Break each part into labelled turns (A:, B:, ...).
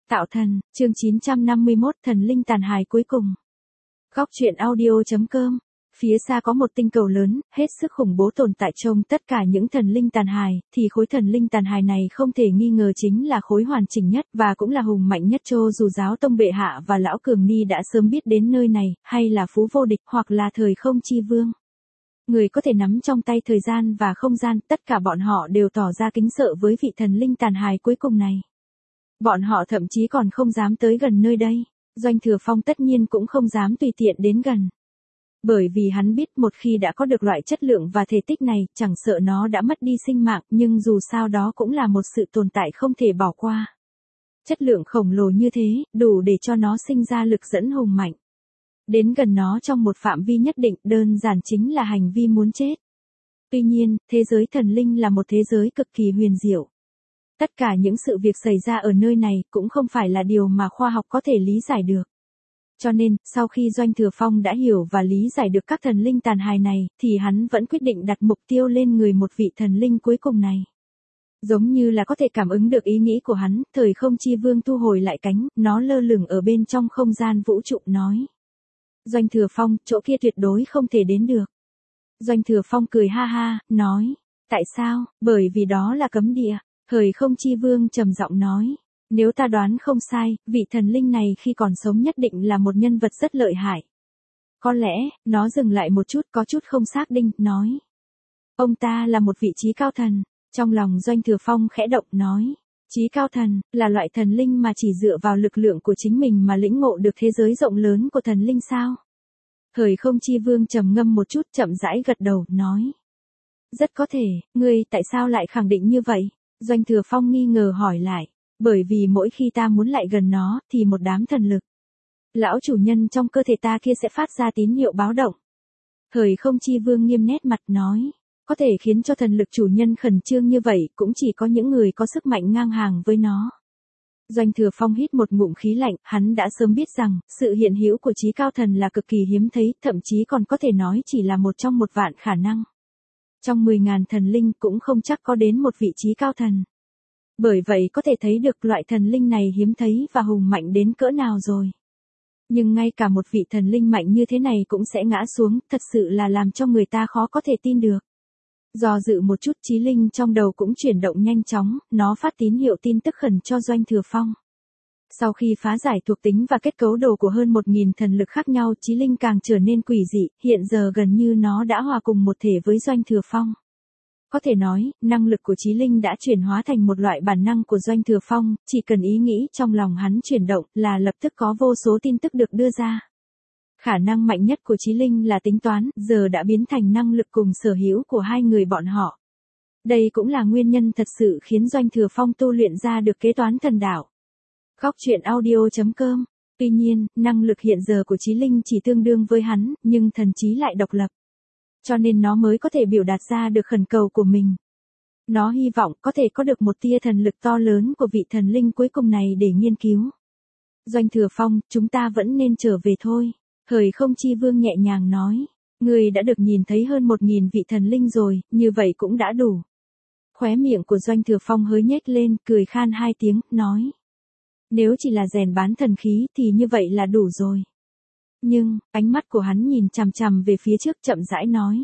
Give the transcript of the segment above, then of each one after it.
A: Tạo thần, chương 951 thần linh tàn hài cuối cùng. Góc truyện audio.com. Phía xa có một tinh cầu lớn, hết sức khủng bố tồn tại trong tất cả những thần linh tàn hài, thì khối thần linh tàn hài này không thể nghi ngờ chính là khối hoàn chỉnh nhất và cũng là hùng mạnh nhất. Cho dù giáo tông bệ hạ và lão cường ni đã sớm biết đến nơi này, hay là phú vô địch hoặc là thời không chi vương, người có thể nắm trong tay thời gian và không gian, tất cả bọn họ đều tỏ ra kính sợ với vị thần linh tàn hài cuối cùng này. Bọn họ thậm chí còn không dám tới gần nơi đây. Doanh Thừa Phong tất nhiên cũng không dám tùy tiện đến gần. Bởi vì hắn biết một khi đã có được loại chất lượng và thể tích này, chẳng sợ nó đã mất đi sinh mạng, nhưng dù sao đó cũng là một sự tồn tại không thể bỏ qua. Chất lượng khổng lồ như thế, đủ để cho nó sinh ra lực dẫn hùng mạnh. Đến gần nó trong một phạm vi nhất định, đơn giản chính là hành vi muốn chết. Tuy nhiên, thế giới thần linh là một thế giới cực kỳ huyền diệu. Tất cả những sự việc xảy ra ở nơi này cũng không phải là điều mà khoa học có thể lý giải được. Cho nên, sau khi Doanh Thừa Phong đã hiểu và lý giải được các thần linh tàn hài này, thì hắn vẫn quyết định đặt mục tiêu lên người một vị thần linh cuối cùng này. Giống như là có thể cảm ứng được ý nghĩ của hắn, thời không chi vương thu hồi lại cánh, nó lơ lửng ở bên trong không gian vũ trụ nói. Doanh Thừa Phong, chỗ kia tuyệt đối không thể đến được. Doanh Thừa Phong cười ha ha, nói. Tại sao? Bởi vì đó là cấm địa. Thời không chi vương trầm giọng nói. Nếu ta đoán không sai, vị thần linh này khi còn sống nhất định là một nhân vật rất lợi hại. Có lẽ, nó dừng lại một chút, có chút không xác định, nói. Ông ta là một vị trí cao thần. Trong lòng Doanh Thừa Phong khẽ động, nói. Trí cao thần, là loại thần linh mà chỉ dựa vào lực lượng của chính mình mà lĩnh ngộ được thế giới rộng lớn của thần linh sao? Thời không chi vương trầm ngâm một chút, chậm rãi gật đầu, nói. Rất có thể, ngươi tại sao lại khẳng định như vậy? Doanh Thừa Phong nghi ngờ hỏi lại. Bởi vì mỗi khi ta muốn lại gần nó, thì một đám thần lực. Lão chủ nhân trong cơ thể ta kia sẽ phát ra tín hiệu báo động. Thời không chi vương nghiêm nét mặt nói. Có thể khiến cho thần lực chủ nhân khẩn trương như vậy, cũng chỉ có những người có sức mạnh ngang hàng với nó. Doanh Thừa Phong hít một ngụm khí lạnh, hắn đã sớm biết rằng, sự hiện hữu của trí cao thần là cực kỳ hiếm thấy, thậm chí còn có thể nói chỉ là một trong 1.000.000 khả năng. Trong 10.000 thần linh cũng không chắc có đến một vị trí cao thần. Bởi vậy có thể thấy được loại thần linh này hiếm thấy và hùng mạnh đến cỡ nào rồi. Nhưng ngay cả một vị thần linh mạnh như thế này cũng sẽ ngã xuống, thật sự là làm cho người ta khó có thể tin được. Do dự một chút, trí linh trong đầu cũng chuyển động nhanh chóng, nó phát tín hiệu tin tức khẩn cho Doanh Thừa Phong. Sau khi phá giải thuộc tính và kết cấu đồ của hơn 1.000 thần lực khác nhau, trí linh càng trở nên quỷ dị, hiện giờ gần như nó đã hòa cùng một thể với Doanh Thừa Phong. Có thể nói, năng lực của trí linh đã chuyển hóa thành một loại bản năng của Doanh Thừa Phong, chỉ cần ý nghĩ trong lòng hắn chuyển động là lập tức có vô số tin tức được đưa ra. Khả năng mạnh nhất của trí linh là tính toán, giờ đã biến thành năng lực cùng sở hữu của hai người bọn họ. Đây cũng là nguyên nhân thật sự khiến Doanh Thừa Phong tu luyện ra được kế toán thần đạo. Góc truyện audio.com. Tuy nhiên, năng lực hiện giờ của trí linh chỉ tương đương với hắn, nhưng thần trí lại độc lập. Cho nên nó mới có thể biểu đạt ra được khẩn cầu của mình. Nó hy vọng có thể có được một tia thần lực to lớn của vị thần linh cuối cùng này để nghiên cứu. Doanh Thừa Phong, chúng ta vẫn nên trở về thôi. Thời không chi vương nhẹ nhàng nói. Người đã được nhìn thấy hơn 1.000 vị thần linh rồi, như vậy cũng đã đủ. Khóe miệng của Doanh Thừa Phong hơi nhếch lên, cười khan 2 tiếng, nói. Nếu chỉ là rèn bán thần khí thì như vậy là đủ rồi. Nhưng, ánh mắt của hắn nhìn chằm chằm về phía trước, chậm rãi nói.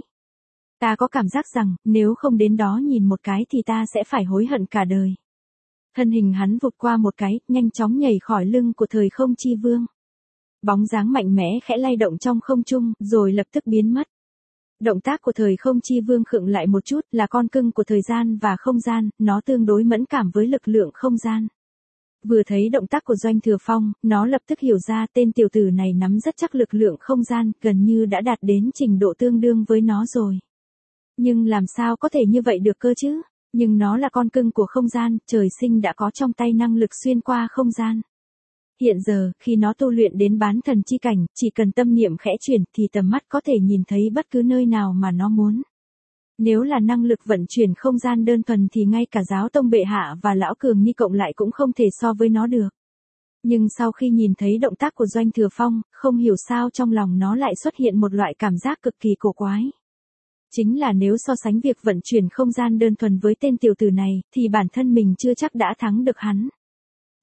A: Ta có cảm giác rằng, nếu không đến đó nhìn một cái thì ta sẽ phải hối hận cả đời. Thân hình hắn vụt qua một cái, nhanh chóng nhảy khỏi lưng của thời không chi vương. Bóng dáng mạnh mẽ khẽ lay động trong không trung, rồi lập tức biến mất. Động tác của thời không chi vương khựng lại một chút, là con cưng của thời gian và không gian, nó tương đối mẫn cảm với lực lượng không gian. Vừa thấy động tác của Doanh Thừa Phong, nó lập tức hiểu ra tên tiểu tử này nắm rất chắc lực lượng không gian, gần như đã đạt đến trình độ tương đương với nó rồi. Nhưng làm sao có thể như vậy được cơ chứ? Nhưng nó là con cưng của không gian, trời sinh đã có trong tay năng lực xuyên qua không gian. Hiện giờ, khi nó tu luyện đến bán thần chi cảnh, chỉ cần tâm niệm khẽ chuyển thì tầm mắt có thể nhìn thấy bất cứ nơi nào mà nó muốn. Nếu là năng lực vận chuyển không gian đơn thuần thì ngay cả giáo tông bệ hạ và lão cường ni cộng lại cũng không thể so với nó được. Nhưng sau khi nhìn thấy động tác của Doanh Thừa Phong, không hiểu sao trong lòng nó lại xuất hiện một loại cảm giác cực kỳ cổ quái. Chính là nếu so sánh việc vận chuyển không gian đơn thuần với tên tiểu tử này, thì bản thân mình chưa chắc đã thắng được hắn.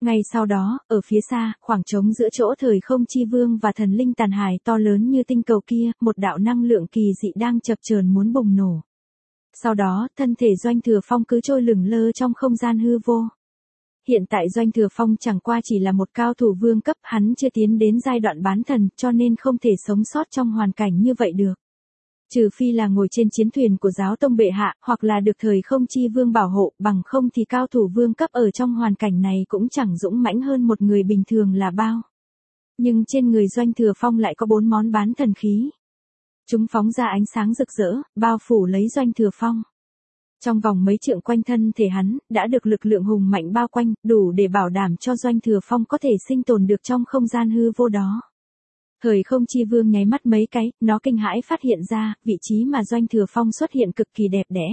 A: Ngay sau đó, ở phía xa, khoảng trống giữa chỗ thời không chi vương và thần linh tàn hài to lớn như tinh cầu kia, một đạo năng lượng kỳ dị đang chập chờn muốn bùng nổ. Sau đó, thân thể Doanh Thừa Phong cứ trôi lửng lơ trong không gian hư vô. Hiện tại Doanh Thừa Phong chẳng qua chỉ là một cao thủ vương cấp, hắn chưa tiến đến giai đoạn bán thần, cho nên không thể sống sót trong hoàn cảnh như vậy được. Trừ phi là ngồi trên chiến thuyền của giáo tông bệ hạ, hoặc là được thời không chi vương bảo hộ, bằng không thì cao thủ vương cấp ở trong hoàn cảnh này cũng chẳng dũng mãnh hơn một người bình thường là bao. Nhưng trên người Doanh Thừa Phong lại có 4 món bán thần khí. Chúng phóng ra ánh sáng rực rỡ, bao phủ lấy Doanh Thừa Phong. Trong vòng mấy trượng quanh thân thể hắn, đã được lực lượng hùng mạnh bao quanh, đủ để bảo đảm cho Doanh Thừa Phong có thể sinh tồn được trong không gian hư vô đó. Thời không chi vương nháy mắt mấy cái, nó kinh hãi phát hiện ra, vị trí mà Doanh Thừa Phong xuất hiện cực kỳ đẹp đẽ.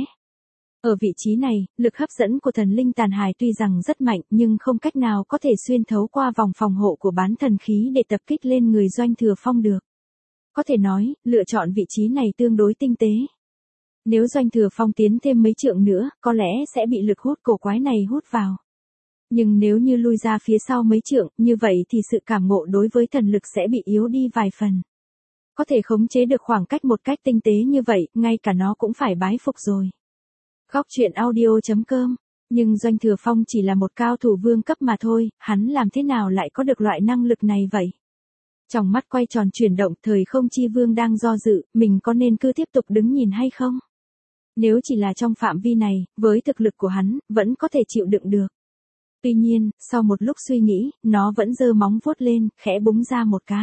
A: Ở vị trí này, lực hấp dẫn của thần linh tàn hài tuy rằng rất mạnh nhưng không cách nào có thể xuyên thấu qua vòng phòng hộ của bán thần khí để tập kích lên người Doanh Thừa Phong được. Có thể nói, lựa chọn vị trí này tương đối tinh tế. Nếu Doanh Thừa Phong tiến thêm mấy trượng nữa, có lẽ sẽ bị lực hút cổ quái này hút vào. Nhưng nếu như lui ra phía sau mấy trượng, như vậy thì sự cảm ngộ đối với thần lực sẽ bị yếu đi vài phần. Có thể khống chế được khoảng cách một cách tinh tế như vậy, ngay cả nó cũng phải bái phục rồi. Góc truyện audio.com. Nhưng Doanh Thừa Phong chỉ là một cao thủ vương cấp mà thôi, hắn làm thế nào lại có được loại năng lực này vậy? Trong mắt quay tròn chuyển động, thời không chi vương đang do dự, mình có nên cứ tiếp tục đứng nhìn hay không? Nếu chỉ là trong phạm vi này, với thực lực của hắn, vẫn có thể chịu đựng được. Tuy nhiên, sau một lúc suy nghĩ, nó vẫn giơ móng vuốt lên, khẽ búng ra một cái.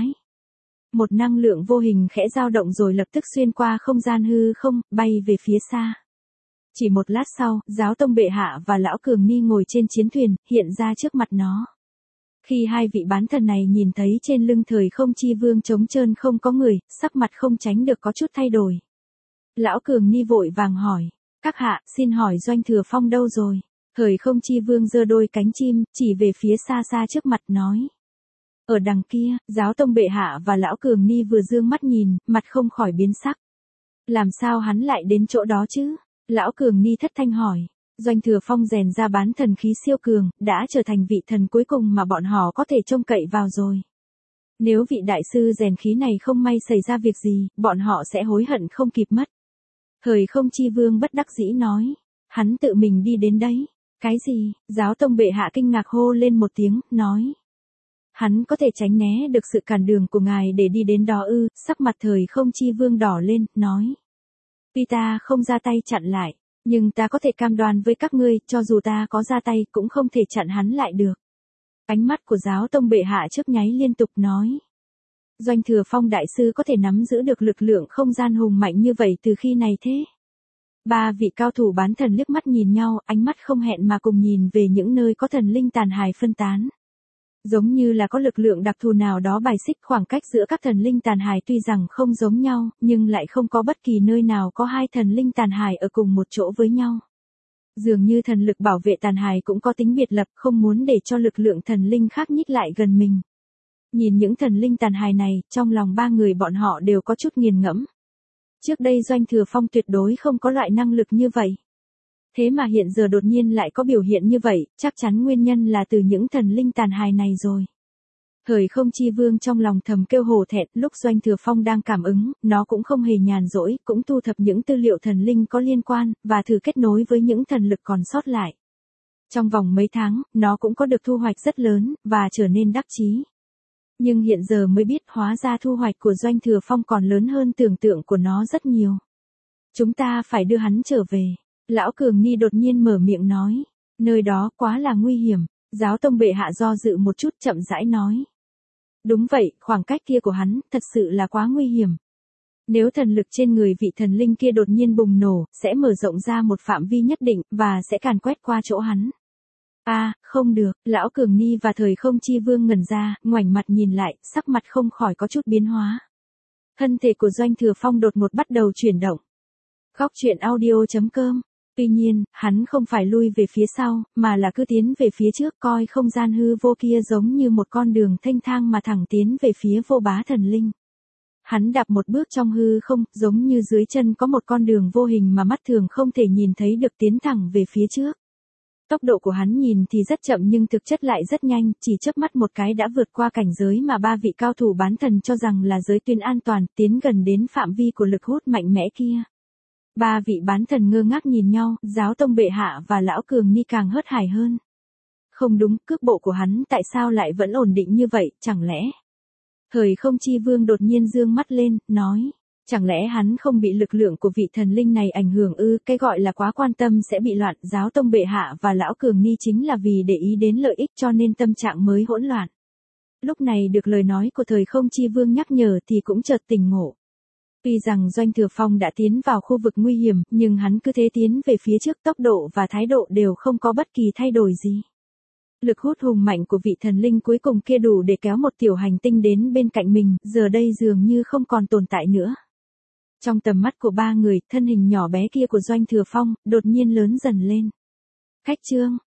A: Một năng lượng vô hình khẽ dao động rồi lập tức xuyên qua không gian hư không, bay về phía xa. Chỉ một lát sau, giáo tông bệ hạ và lão cường ni ngồi trên chiến thuyền, hiện ra trước mặt nó. Khi hai vị bán thần này nhìn thấy trên lưng thời không chi vương trống trơn không có người, sắc mặt không tránh được có chút thay đổi. Lão cường ni vội vàng hỏi, các hạ, xin hỏi Doanh Thừa Phong đâu rồi? Thời không chi vương giơ đôi cánh chim, chỉ về phía xa xa trước mặt nói. Ở đằng kia, giáo tông bệ hạ và lão cường ni vừa dương mắt nhìn, mặt không khỏi biến sắc. Làm sao hắn lại đến chỗ đó chứ? Lão cường ni thất thanh hỏi. Doanh Thừa Phong rèn ra bán thần khí siêu cường, đã trở thành vị thần cuối cùng mà bọn họ có thể trông cậy vào rồi. Nếu vị đại sư rèn khí này không may xảy ra việc gì, bọn họ sẽ hối hận không kịp mất. Thời không chi vương bất đắc dĩ nói. Hắn tự mình đi đến đấy. Cái gì? Giáo tông bệ hạ kinh ngạc hô lên một tiếng, nói. Hắn có thể tránh né được sự cản đường của ngài để đi đến đó ư? Sắc mặt thời không chi vương đỏ lên, nói. Tuy ta không ra tay chặn lại, nhưng ta có thể cam đoan với các ngươi, cho dù ta có ra tay cũng không thể chặn hắn lại được. Ánh mắt của giáo tông bệ hạ chớp nháy liên tục nói. Doanh Thừa Phong đại sư có thể nắm giữ được lực lượng không gian hùng mạnh như vậy từ khi này thế? Ba vị cao thủ bán thần liếc mắt nhìn nhau, ánh mắt không hẹn mà cùng nhìn về những nơi có thần linh tàn hài phân tán. Giống như là có lực lượng đặc thù nào đó bài xích khoảng cách giữa các thần linh tàn hài tuy rằng không giống nhau, nhưng lại không có bất kỳ nơi nào có hai thần linh tàn hài ở cùng một chỗ với nhau. Dường như thần lực bảo vệ tàn hài cũng có tính biệt lập, không muốn để cho lực lượng thần linh khác nhích lại gần mình. Nhìn những thần linh tàn hài này, trong lòng ba người bọn họ đều có chút nghiền ngẫm. Trước đây Doanh Thừa Phong tuyệt đối không có loại năng lực như vậy. Thế mà hiện giờ đột nhiên lại có biểu hiện như vậy, chắc chắn nguyên nhân là từ những thần linh tàn hài này rồi. Thời không chi vương trong lòng thầm kêu hổ thẹn, lúc Doanh Thừa Phong đang cảm ứng, nó cũng không hề nhàn rỗi, cũng thu thập những tư liệu thần linh có liên quan, và thử kết nối với những thần lực còn sót lại. Trong vòng mấy tháng, nó cũng có được thu hoạch rất lớn, và trở nên đắc chí. Nhưng hiện giờ mới biết hóa ra thu hoạch của Doanh Thừa Phong còn lớn hơn tưởng tượng của nó rất nhiều. Chúng ta phải đưa hắn trở về. Lão cường ni đột nhiên mở miệng nói. Nơi đó quá là nguy hiểm. Giáo tông bệ hạ do dự một chút chậm rãi nói. Đúng vậy, khoảng cách kia của hắn, thật sự là quá nguy hiểm. Nếu thần lực trên người vị thần linh kia đột nhiên bùng nổ, sẽ mở rộng ra một phạm vi nhất định, và sẽ càn quét qua chỗ hắn. Không được, lão cường ni và thời không chi vương ngẩn ra, ngoảnh mặt nhìn lại, sắc mặt không khỏi có chút biến hóa. Thân thể của Doanh Thừa Phong đột ngột bắt đầu chuyển động. Góc truyện audio.com. Tuy nhiên, hắn không phải lui về phía sau, mà là cứ tiến về phía trước, coi không gian hư vô kia giống như một con đường thênh thang mà thẳng tiến về phía vô bá thần linh. Hắn đạp một bước trong hư không, giống như dưới chân có một con đường vô hình mà mắt thường không thể nhìn thấy được tiến thẳng về phía trước. Tốc độ của hắn nhìn thì rất chậm nhưng thực chất lại rất nhanh, chỉ chớp mắt một cái đã vượt qua cảnh giới mà ba vị cao thủ bán thần cho rằng là giới tuyến an toàn, tiến gần đến phạm vi của lực hút mạnh mẽ kia. Ba vị bán thần ngơ ngác nhìn nhau, Giáo Tông bệ hạ và Lão Cường Ni càng hớt hải hơn. Không đúng, cước bộ của hắn tại sao lại vẫn ổn định như vậy, chẳng lẽ? Thời Không Chi Vương đột nhiên dương mắt lên, nói. Chẳng lẽ hắn không bị lực lượng của vị thần linh này ảnh hưởng ư? Cái gọi là quá quan tâm sẽ bị loạn. Giáo Tông bệ hạ và Lão Cường Ni chính là vì để ý đến lợi ích cho nên tâm trạng mới hỗn loạn. Lúc này được lời nói của Thời Không Chi Vương nhắc nhở thì cũng chợt tỉnh ngộ. Tuy rằng Doanh Thừa Phong đã tiến vào khu vực nguy hiểm, nhưng hắn cứ thế tiến về phía trước, tốc độ và thái độ đều không có bất kỳ thay đổi gì. Lực hút hùng mạnh của vị thần linh cuối cùng kia đủ để kéo một tiểu hành tinh đến bên cạnh mình, giờ đây dường như không còn tồn tại nữa. Trong tầm mắt của ba người, thân hình nhỏ bé kia của Doanh Thừa Phong, đột nhiên lớn dần lên. Khách trương,